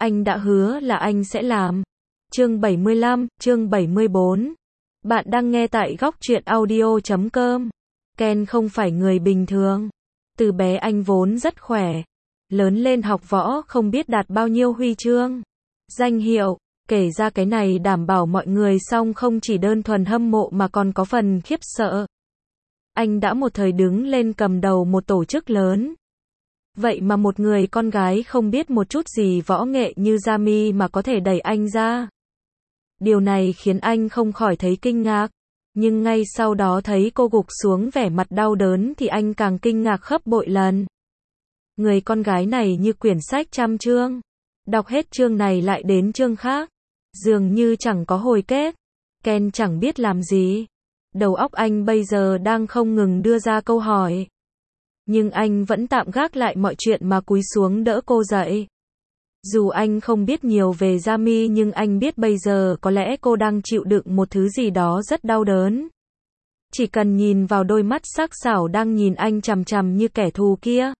Anh đã hứa là anh sẽ làm. Chương 75, chương 74. Bạn đang nghe tại góc truyện audio.com. Ken không phải người bình thường. Từ bé anh vốn rất khỏe. Lớn lên học võ không biết đạt bao nhiêu huy chương, danh hiệu. Kể ra cái này đảm bảo mọi người xong không chỉ đơn thuần hâm mộ mà còn có phần khiếp sợ. Anh đã một thời đứng lên cầm đầu một tổ chức lớn. Vậy mà một người con gái không biết một chút gì võ nghệ như Jami mà có thể đẩy anh ra. Điều này khiến anh không khỏi thấy kinh ngạc. Nhưng ngay sau đó thấy cô gục xuống vẻ mặt đau đớn thì anh càng kinh ngạc gấp bội lần. Người con gái này như quyển sách trăm chương. Đọc hết chương này lại đến chương khác. Dường như chẳng có hồi kết. Ken chẳng biết làm gì. Đầu óc anh bây giờ đang không ngừng đưa ra câu hỏi. Nhưng anh vẫn tạm gác lại mọi chuyện mà cúi xuống đỡ cô dậy. Dù anh không biết nhiều về Jami nhưng anh biết bây giờ có lẽ cô đang chịu đựng một thứ gì đó rất đau đớn. Chỉ cần nhìn vào đôi mắt sắc sảo đang nhìn anh chằm chằm như kẻ thù kia.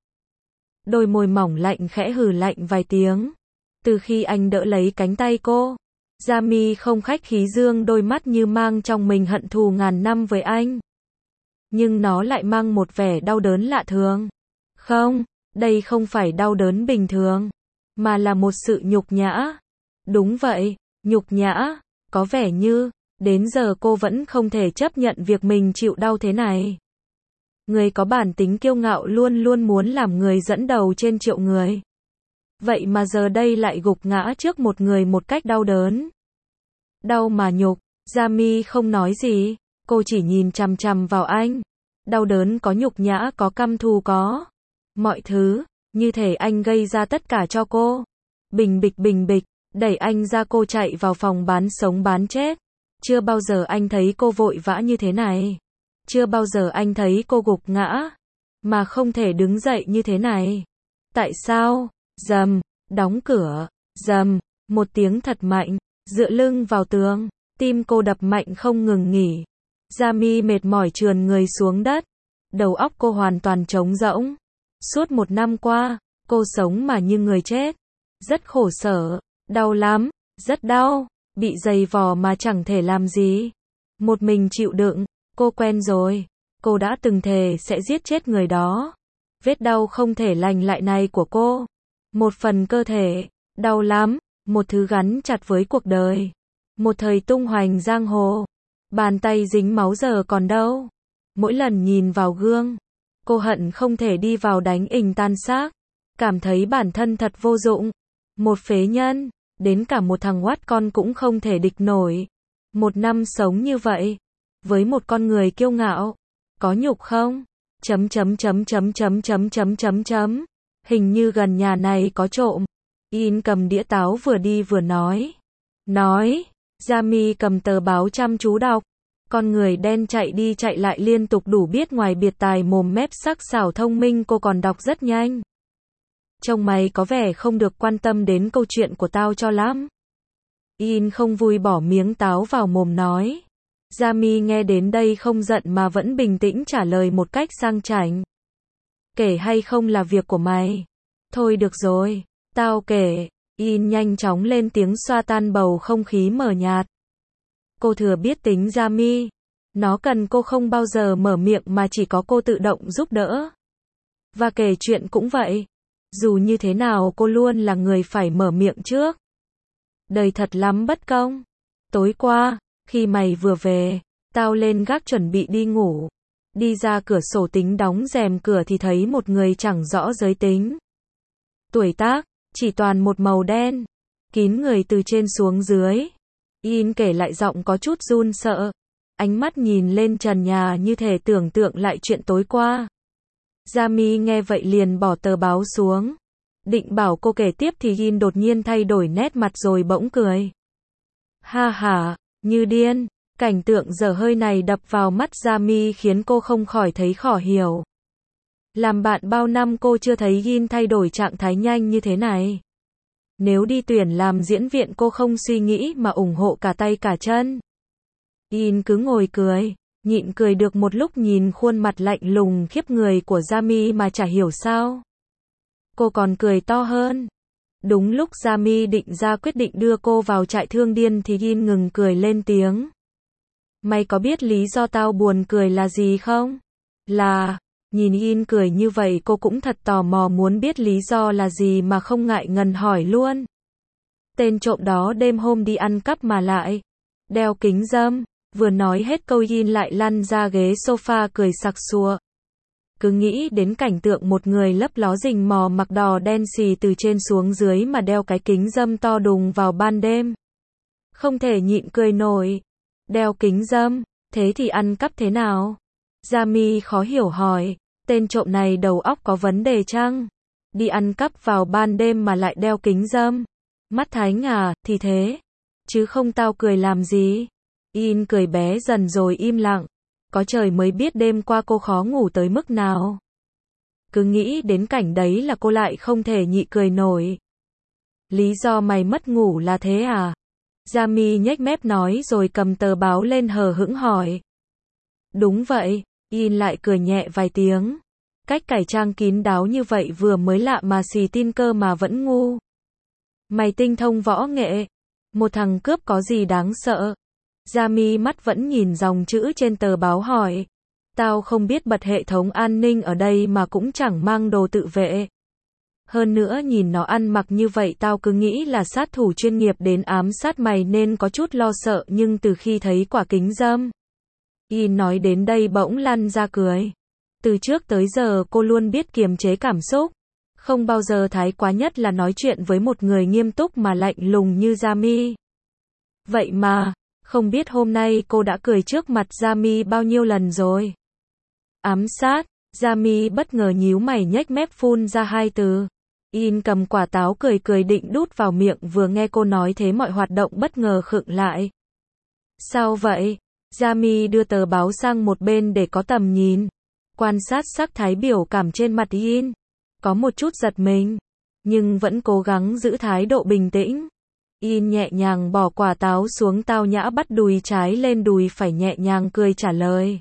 Đôi môi mỏng lạnh khẽ hừ lạnh vài tiếng. Từ khi anh đỡ lấy cánh tay cô, Jami không khách khí dương đôi mắt như mang trong mình hận thù ngàn năm với anh. Nhưng nó lại mang một vẻ đau đớn lạ thường. Không, đây không phải đau đớn bình thường, mà là một sự nhục nhã. Đúng vậy, nhục nhã. Có vẻ như, đến giờ cô vẫn không thể chấp nhận việc mình chịu đau thế này. Người có bản tính kiêu ngạo luôn luôn muốn làm người dẫn đầu trên triệu người. Vậy mà giờ đây lại gục ngã trước một người một cách đau đớn. Đau mà nhục. Jami không nói gì. Cô chỉ nhìn chằm chằm vào anh. Đau đớn có, nhục nhã có, căm thù có. Mọi thứ, như thể anh gây ra tất cả cho cô. Bình bịch, đẩy anh ra cô chạy vào phòng bán sống bán chết. Chưa bao giờ anh thấy cô vội vã như thế này. Chưa bao giờ anh thấy cô gục ngã, mà không thể đứng dậy như thế này. Tại sao? Rầm, đóng cửa, rầm, một tiếng thật mạnh, dựa lưng vào tường, tim cô đập mạnh không ngừng nghỉ. Jami mệt mỏi trườn người xuống đất, đầu óc cô hoàn toàn trống rỗng. Suốt một năm qua, cô sống mà như người chết. Rất khổ sở, đau lắm, rất đau, bị giày vò mà chẳng thể làm gì. Một mình chịu đựng, cô quen rồi, cô đã từng thề sẽ giết chết người đó. Vết đau không thể lành lại này của cô. Một phần cơ thể, đau lắm, một thứ gắn chặt với cuộc đời. Một thời tung hoành giang hồ. Bàn tay dính máu giờ còn đâu. Mỗi lần nhìn vào gương, cô hận không thể đi vào đánh ình tan xác. Cảm thấy bản thân thật vô dụng. Một phế nhân, đến cả một thằng oát con cũng không thể địch nổi. Một năm sống như vậy, với một con người kiêu ngạo, có nhục không? Hình như gần nhà này có trộm. In cầm đĩa táo vừa đi vừa nói. Jami cầm tờ báo chăm chú đọc. Con người đen chạy đi chạy lại liên tục đủ biết ngoài biệt tài mồm mép sắc sảo thông minh cô còn đọc rất nhanh. Trông mày có vẻ không được quan tâm đến câu chuyện của tao cho lắm. In không vui bỏ miếng táo vào mồm nói. Jami nghe đến đây không giận mà vẫn bình tĩnh trả lời một cách sang chảnh. Kể hay không là việc của mày. Thôi được rồi, tao kể. In nhanh chóng lên tiếng xoa tan bầu không khí mờ nhạt. Cô thừa biết tính Jami. Nó cần cô không bao giờ mở miệng mà chỉ có cô tự động giúp đỡ. Và kể chuyện cũng vậy. Dù như thế nào cô luôn là người phải mở miệng trước. Đời thật lắm bất công. Tối qua, khi mày vừa về, tao lên gác chuẩn bị đi ngủ. Đi ra cửa sổ tính đóng rèm cửa thì thấy một người chẳng rõ giới tính. Tuổi tác, chỉ toàn một màu đen. Kín người từ trên xuống dưới. In kể lại giọng có chút run sợ. Ánh mắt nhìn lên trần nhà như thể tưởng tượng lại chuyện tối qua. Jami nghe vậy liền bỏ tờ báo xuống. Định bảo cô kể tiếp thì In đột nhiên thay đổi nét mặt rồi bỗng cười. Ha ha, như điên. Cảnh tượng dở hơi này đập vào mắt Jami khiến cô không khỏi thấy khó hiểu. Làm bạn bao năm cô chưa thấy In thay đổi trạng thái nhanh như thế này. Nếu đi tuyển làm diễn viên cô không suy nghĩ mà ủng hộ cả tay cả chân. In cứ ngồi cười, nhịn cười được một lúc nhìn khuôn mặt lạnh lùng khiếp người của Jami mà chả hiểu sao. Cô còn cười to hơn. Đúng lúc Jami định ra quyết định đưa cô vào trại thương điên thì Yin ngừng cười lên tiếng. Mày có biết lý do tao buồn cười là gì không? Là, nhìn Yin cười như vậy cô cũng thật tò mò muốn biết lý do là gì mà không ngại ngần hỏi luôn. Tên trộm đó đêm hôm đi ăn cắp mà lại đeo kính râm. Vừa nói hết câu Yin lại lăn ra ghế sofa cười sặc sụa. Cứ nghĩ đến cảnh tượng một người lấp ló rình mò mặc đò đen xì từ trên xuống dưới mà đeo cái kính râm to đùng vào ban đêm. Không thể nhịn cười nổi. Đeo kính râm, thế thì ăn cắp thế nào? Jami khó hiểu hỏi, tên trộm này đầu óc có vấn đề chăng? Đi ăn cắp vào ban đêm mà lại đeo kính râm. Mắt Thánh à, thì thế. Chứ không tao cười làm gì? Yin cười bé dần rồi im lặng. Có trời mới biết đêm qua cô khó ngủ tới mức nào. Cứ nghĩ đến cảnh đấy là cô lại không thể nhịn cười nổi. Lý do mày mất ngủ là thế à? Jami nhếch mép nói rồi cầm tờ báo lên hờ hững hỏi. Đúng vậy, Yin lại cười nhẹ vài tiếng. Cách cải trang kín đáo như vậy vừa mới lạ mà xì tin cơ mà vẫn ngu. Mày tinh thông võ nghệ. Một thằng cướp có gì đáng sợ? Jami mắt vẫn nhìn dòng chữ trên tờ báo hỏi. Tao không biết bật hệ thống an ninh ở đây mà cũng chẳng mang đồ tự vệ. Hơn nữa nhìn nó ăn mặc như vậy tao cứ nghĩ là sát thủ chuyên nghiệp đến ám sát mày nên có chút lo sợ nhưng từ khi thấy quả kính râm. Yin nói đến đây bỗng lăn ra cười. Từ trước tới giờ cô luôn biết kiềm chế cảm xúc. Không bao giờ thái quá nhất là nói chuyện với một người nghiêm túc mà lạnh lùng như Jami. Vậy mà, không biết hôm nay cô đã cười trước mặt Jami bao nhiêu lần rồi. Ám sát, Jami bất ngờ nhíu mày nhếch mép phun ra hai từ. Yin cầm quả táo cười cười định đút vào miệng vừa nghe cô nói thế mọi hoạt động bất ngờ khựng lại. Sao vậy? Jami đưa tờ báo sang một bên để có tầm nhìn. Quan sát sắc thái biểu cảm trên mặt Yin. Có một chút giật mình. Nhưng vẫn cố gắng giữ thái độ bình tĩnh. Yin nhẹ nhàng bỏ quả táo xuống tao nhã bắt đùi trái lên đùi phải nhẹ nhàng cười trả lời.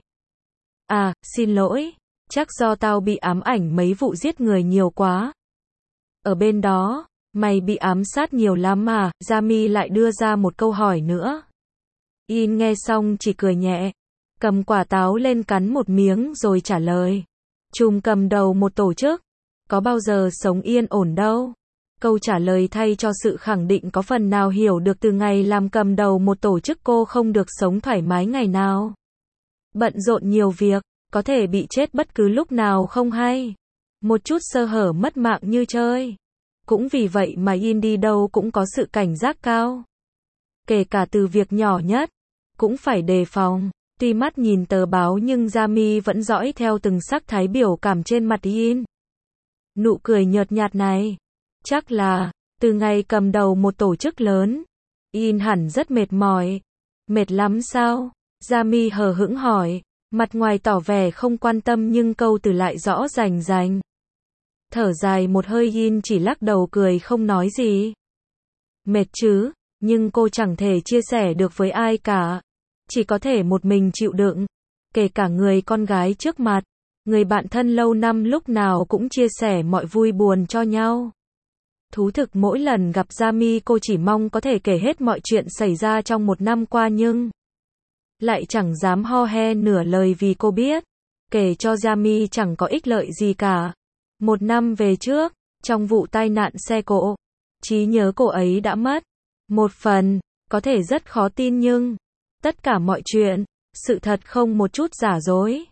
À, xin lỗi. Chắc do tao bị ám ảnh mấy vụ giết người nhiều quá. Ở bên đó, mày bị ám sát nhiều lắm mà, Jami lại đưa ra một câu hỏi nữa. Yin nghe xong chỉ cười nhẹ, cầm quả táo lên cắn một miếng rồi trả lời. Trùm cầm đầu một tổ chức, có bao giờ sống yên ổn đâu. Câu trả lời thay cho sự khẳng định có phần nào hiểu được từ ngày làm cầm đầu một tổ chức cô không được sống thoải mái ngày nào. Bận rộn nhiều việc, có thể bị chết bất cứ lúc nào không hay. Một chút sơ hở mất mạng như chơi. Cũng vì vậy mà Yin đi đâu cũng có sự cảnh giác cao. Kể cả từ việc nhỏ nhất, cũng phải đề phòng. Tuy mắt nhìn tờ báo nhưng Jami vẫn dõi theo từng sắc thái biểu cảm trên mặt Yin. Nụ cười nhợt nhạt này, chắc là, từ ngày cầm đầu một tổ chức lớn, Yin hẳn rất mệt mỏi. Mệt lắm sao? Jami hờ hững hỏi, mặt ngoài tỏ vẻ không quan tâm nhưng câu từ lại rõ rành rành. Thở dài một hơi Yin chỉ lắc đầu cười không nói gì. Mệt chứ, nhưng cô chẳng thể chia sẻ được với ai cả. Chỉ có thể một mình chịu đựng. Kể cả người con gái trước mặt, người bạn thân lâu năm lúc nào cũng chia sẻ mọi vui buồn cho nhau. Thú thực mỗi lần gặp Jami cô chỉ mong có thể kể hết mọi chuyện xảy ra trong một năm qua nhưng lại chẳng dám ho he nửa lời vì cô biết, kể cho Jami chẳng có ích lợi gì cả. Một năm về trước, trong vụ tai nạn xe cộ, trí nhớ cô ấy đã mất. Một phần, có thể rất khó tin nhưng tất cả mọi chuyện, sự thật không một chút giả dối.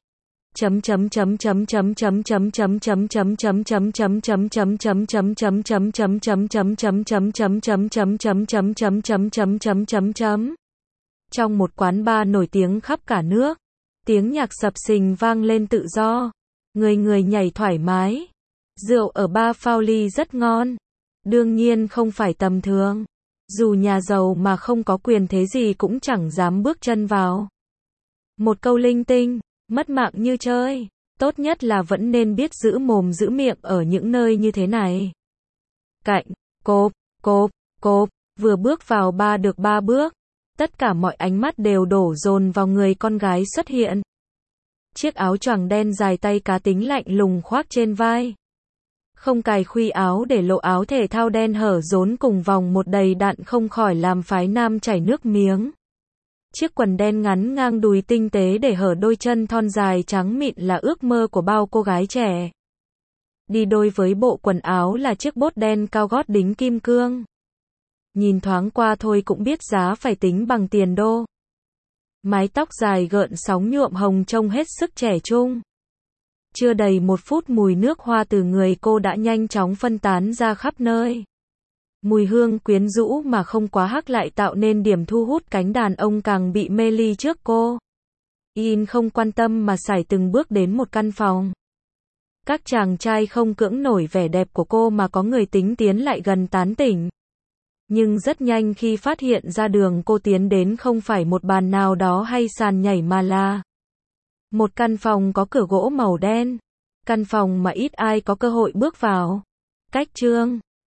Trong một quán bar nổi tiếng khắp cả nước, tiếng nhạc sập sình vang lên tự do, người người nhảy thoải mái. Rượu ở bar Fowley rất ngon, đương nhiên không phải tầm thường. Dù nhà giàu mà không có quyền thế gì cũng chẳng dám bước chân vào. Một câu linh tinh, mất mạng như chơi, tốt nhất là vẫn nên biết giữ mồm giữ miệng ở những nơi như thế này. Cạnh, cộp, cộp, cộp, vừa bước vào bar được 3 bước, tất cả mọi ánh mắt đều đổ dồn vào người con gái xuất hiện. Chiếc áo choàng đen dài tay cá tính lạnh lùng khoác trên vai. Không cài khuy áo để lộ áo thể thao đen hở rốn cùng vòng một đầy đặn không khỏi làm phái nam chảy nước miếng. Chiếc quần đen ngắn ngang đùi tinh tế để hở đôi chân thon dài trắng mịn là ước mơ của bao cô gái trẻ. Đi đôi với bộ quần áo là chiếc bốt đen cao gót đính kim cương. Nhìn thoáng qua thôi cũng biết giá phải tính bằng tiền đô. Mái tóc dài gợn sóng nhuộm hồng trông hết sức trẻ trung. Chưa đầy 1 phút mùi nước hoa từ người cô đã nhanh chóng phân tán ra khắp nơi. Mùi hương quyến rũ mà không quá hắc lại tạo nên điểm thu hút cánh đàn ông càng bị mê ly trước cô. Yin không quan tâm mà sải từng bước đến một căn phòng. Các chàng trai không cưỡng nổi vẻ đẹp của cô mà có người tính tiến lại gần tán tỉnh. Nhưng rất nhanh khi phát hiện ra đường cô tiến đến không phải một bàn nào đó hay sàn nhảy mà là một căn phòng có cửa gỗ màu đen. Căn phòng mà ít ai có cơ hội bước vào. Cách chương